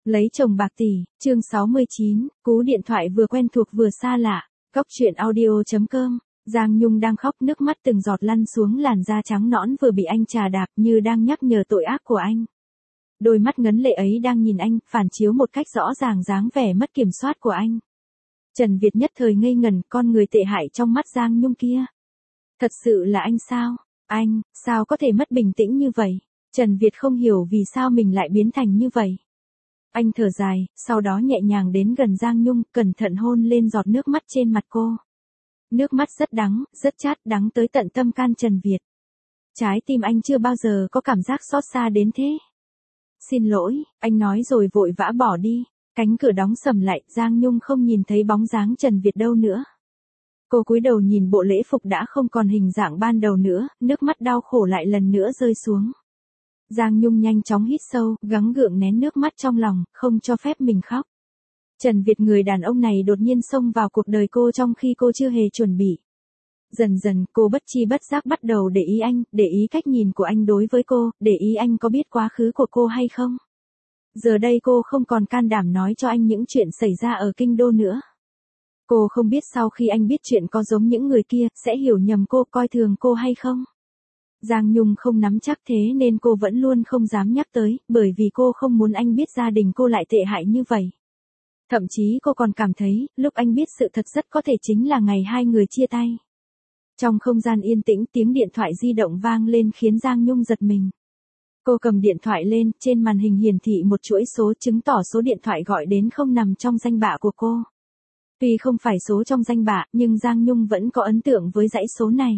Lấy chồng bạc tỷ, chương 69, cú điện thoại vừa quen thuộc vừa xa lạ. Góc truyện audio.com. Giang Nhung đang khóc, nước mắt từng giọt lăn xuống làn da trắng nõn vừa bị anh trà đạp, như đang nhắc nhở tội ác của anh. Đôi mắt ngấn lệ ấy đang nhìn anh, phản chiếu một cách rõ ràng dáng vẻ mất kiểm soát của anh. Trần Việt nhất thời ngây ngẩn, con người tệ hại trong mắt Giang Nhung kia. Thật sự là anh sao? Anh, sao có thể mất bình tĩnh như vậy? Trần Việt không hiểu vì sao mình lại biến thành như vậy. Anh thở dài, sau đó nhẹ nhàng đến gần Giang Nhung, cẩn thận hôn lên giọt nước mắt trên mặt cô. Nước mắt rất đắng, rất chát, đắng tới tận tâm can Trần Việt. Trái tim anh chưa bao giờ có cảm giác xót xa đến thế. Xin lỗi, anh nói rồi vội vã bỏ đi. Cánh cửa đóng sầm lại, Giang Nhung không nhìn thấy bóng dáng Trần Việt đâu nữa. Cô cúi đầu nhìn bộ lễ phục đã không còn hình dạng ban đầu nữa, nước mắt đau khổ lại lần nữa rơi xuống. Giang Nhung nhanh chóng hít sâu, gắng gượng nén nước mắt trong lòng, không cho phép mình khóc. Trần Việt, người đàn ông này đột nhiên xông vào cuộc đời cô trong khi cô chưa hề chuẩn bị. Dần dần, cô bất chi bất giác bắt đầu để ý anh, để ý cách nhìn của anh đối với cô, để ý anh có biết quá khứ của cô hay không. Giờ đây cô không còn can đảm nói cho anh những chuyện xảy ra ở kinh đô nữa. Cô không biết sau khi anh biết chuyện có giống những người kia, sẽ hiểu nhầm cô, coi thường cô hay không. Giang Nhung không nắm chắc thế nên cô vẫn luôn không dám nhắc tới, bởi vì cô không muốn anh biết gia đình cô lại tệ hại như vậy. Thậm chí cô còn cảm thấy, lúc anh biết sự thật rất có thể chính là ngày hai người chia tay. Trong không gian yên tĩnh, tiếng điện thoại di động vang lên khiến Giang Nhung giật mình. Cô cầm điện thoại lên, trên màn hình hiển thị một chuỗi số chứng tỏ số điện thoại gọi đến không nằm trong danh bạ của cô. Tuy không phải số trong danh bạ, nhưng Giang Nhung vẫn có ấn tượng với dãy số này.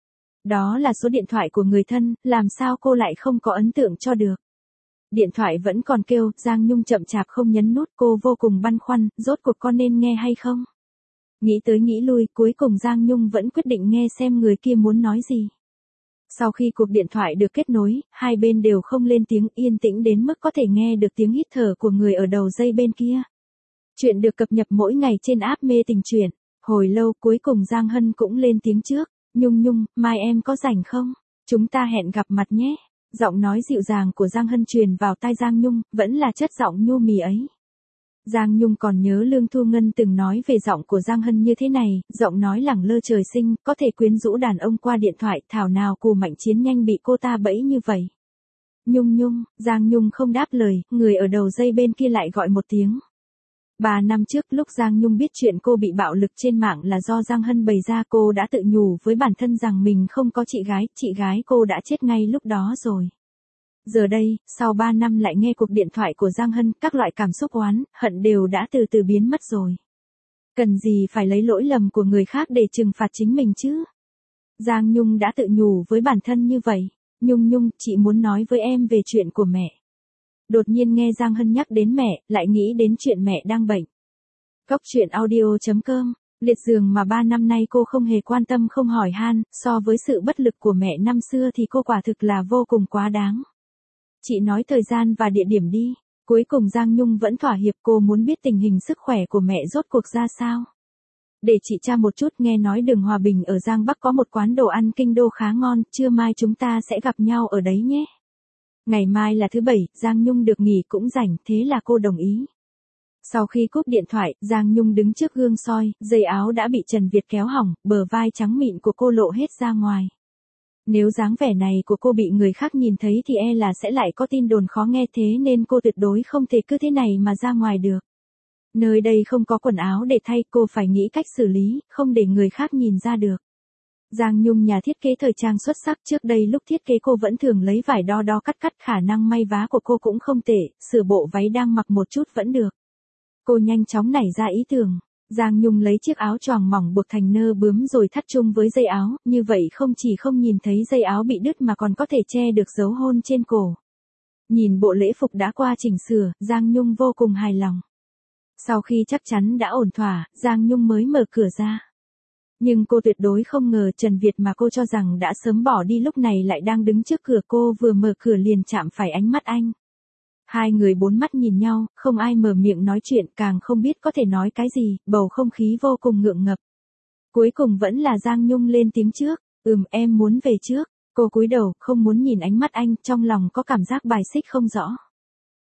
Đó là số điện thoại của người thân, làm sao cô lại không có ấn tượng cho được. Điện thoại vẫn còn kêu, Giang Nhung chậm chạp không nhấn nút, cô vô cùng băn khoăn, rốt cuộc con nên nghe hay không. Nghĩ tới nghĩ lui, cuối cùng Giang Nhung vẫn quyết định nghe xem người kia muốn nói gì. Sau khi cuộc điện thoại được kết nối, hai bên đều không lên tiếng, yên tĩnh đến mức có thể nghe được tiếng hít thở của người ở đầu dây bên kia. Chuyện được cập nhật mỗi ngày trên app Mê Tình Truyện. Hồi lâu cuối cùng Giang Hân cũng lên tiếng trước. Nhung Nhung, mai em có rảnh không? Chúng ta hẹn gặp mặt nhé. Giọng nói dịu dàng của Giang Hân truyền vào tai Giang Nhung, vẫn là chất giọng nhu mì ấy. Giang Nhung còn nhớ Lương Thu Ngân từng nói về giọng của Giang Hân như thế này, giọng nói lẳng lơ trời sinh, có thể quyến rũ đàn ông qua điện thoại, thảo nào Cù Mạnh Chiến nhanh bị cô ta bẫy như vậy. Nhung Nhung, Giang Nhung không đáp lời, người ở đầu dây bên kia lại gọi một tiếng. 3 năm trước, lúc Giang Nhung biết chuyện cô bị bạo lực trên mạng là do Giang Hân bày ra, cô đã tự nhủ với bản thân rằng mình không có chị gái cô đã chết ngay lúc đó rồi. Giờ đây, sau 3 năm lại nghe cuộc điện thoại của Giang Hân, các loại cảm xúc oán, hận đều đã từ từ biến mất rồi. Cần gì phải lấy lỗi lầm của người khác để trừng phạt chính mình chứ? Giang Nhung đã tự nhủ với bản thân như vậy. Nhung Nhung, chị muốn nói với em về chuyện của mẹ. Đột nhiên nghe Giang Hân nhắc đến mẹ, lại nghĩ đến chuyện mẹ đang bệnh. Góc truyện audio.com. Liệt giường mà 3 năm nay cô không hề quan tâm, không hỏi han, so với sự bất lực của mẹ năm xưa thì cô quả thực là vô cùng quá đáng. Chị nói thời gian và địa điểm đi. Cuối cùng Giang Nhung vẫn thỏa hiệp, cô muốn biết tình hình sức khỏe của mẹ rốt cuộc ra sao. Để chị tra một chút, nghe nói đường Hòa Bình ở Giang Bắc có một quán đồ ăn kinh đô khá ngon, trưa mai chúng ta sẽ gặp nhau ở đấy nhé. Ngày mai là thứ Bảy, Giang Nhung được nghỉ cũng rảnh, thế là cô đồng ý. Sau khi cúp điện thoại, Giang Nhung đứng trước gương soi, dây áo đã bị Trần Việt kéo hỏng, bờ vai trắng mịn của cô lộ hết ra ngoài. Nếu dáng vẻ này của cô bị người khác nhìn thấy thì e là sẽ lại có tin đồn khó nghe, thế nên cô tuyệt đối không thể cứ thế này mà ra ngoài được. Nơi đây không có quần áo để thay, cô phải nghĩ cách xử lý, không để người khác nhìn ra được. Giang Nhung, nhà thiết kế thời trang xuất sắc, trước đây lúc thiết kế cô vẫn thường lấy vải đo cắt, khả năng may vá của cô cũng không tệ, sửa bộ váy đang mặc một chút vẫn được. Cô nhanh chóng nảy ra ý tưởng. Giang Nhung lấy chiếc áo choàng mỏng buộc thành nơ bướm rồi thắt chung với dây áo, như vậy không chỉ không nhìn thấy dây áo bị đứt mà còn có thể che được dấu hôn trên cổ. Nhìn bộ lễ phục đã qua chỉnh sửa, Giang Nhung vô cùng hài lòng. Sau khi chắc chắn đã ổn thỏa, Giang Nhung mới mở cửa ra. Nhưng cô tuyệt đối không ngờ Trần Việt mà cô cho rằng đã sớm bỏ đi lúc này lại đang đứng trước cửa cô, vừa mở cửa liền chạm phải ánh mắt anh. Hai người bốn mắt nhìn nhau, không ai mở miệng nói chuyện, càng không biết có thể nói cái gì, bầu không khí vô cùng ngượng ngập. Cuối cùng vẫn là Giang Nhung lên tiếng trước, em muốn về trước. Cô cúi đầu, không muốn nhìn ánh mắt anh, trong lòng có cảm giác bài xích không rõ.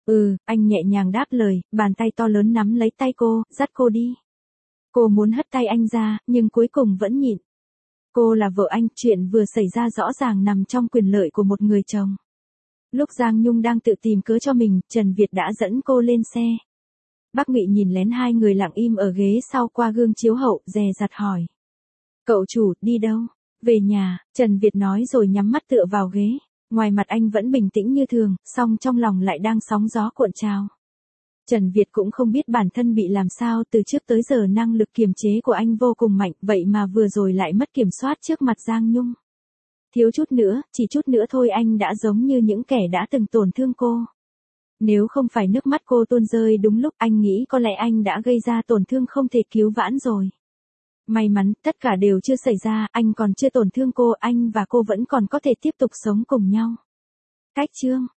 Anh nhẹ nhàng đáp lời, bàn tay to lớn nắm lấy tay cô, dắt cô đi. Cô muốn hất tay anh ra, nhưng cuối cùng vẫn nhịn. Cô là vợ anh, chuyện vừa xảy ra rõ ràng nằm trong quyền lợi của một người chồng. Lúc Giang Nhung đang tự tìm cớ cho mình, Trần Việt đã dẫn cô lên xe. Bác Ngụy nhìn lén hai người lặng im ở ghế sau qua gương chiếu hậu, dè dặt hỏi. Cậu chủ, đi đâu? Về nhà, Trần Việt nói rồi nhắm mắt tựa vào ghế. Ngoài mặt anh vẫn bình tĩnh như thường, song trong lòng lại đang sóng gió cuộn trào. Trần Việt cũng không biết bản thân bị làm sao, từ trước tới giờ năng lực kiềm chế của anh vô cùng mạnh, vậy mà vừa rồi lại mất kiểm soát trước mặt Giang Nhung. Thiếu chút nữa, chỉ chút nữa thôi anh đã giống như những kẻ đã từng tổn thương cô. Nếu không phải nước mắt cô tuôn rơi đúng lúc, anh nghĩ có lẽ anh đã gây ra tổn thương không thể cứu vãn rồi. May mắn, tất cả đều chưa xảy ra, anh còn chưa tổn thương cô, anh và cô vẫn còn có thể tiếp tục sống cùng nhau. Cách chương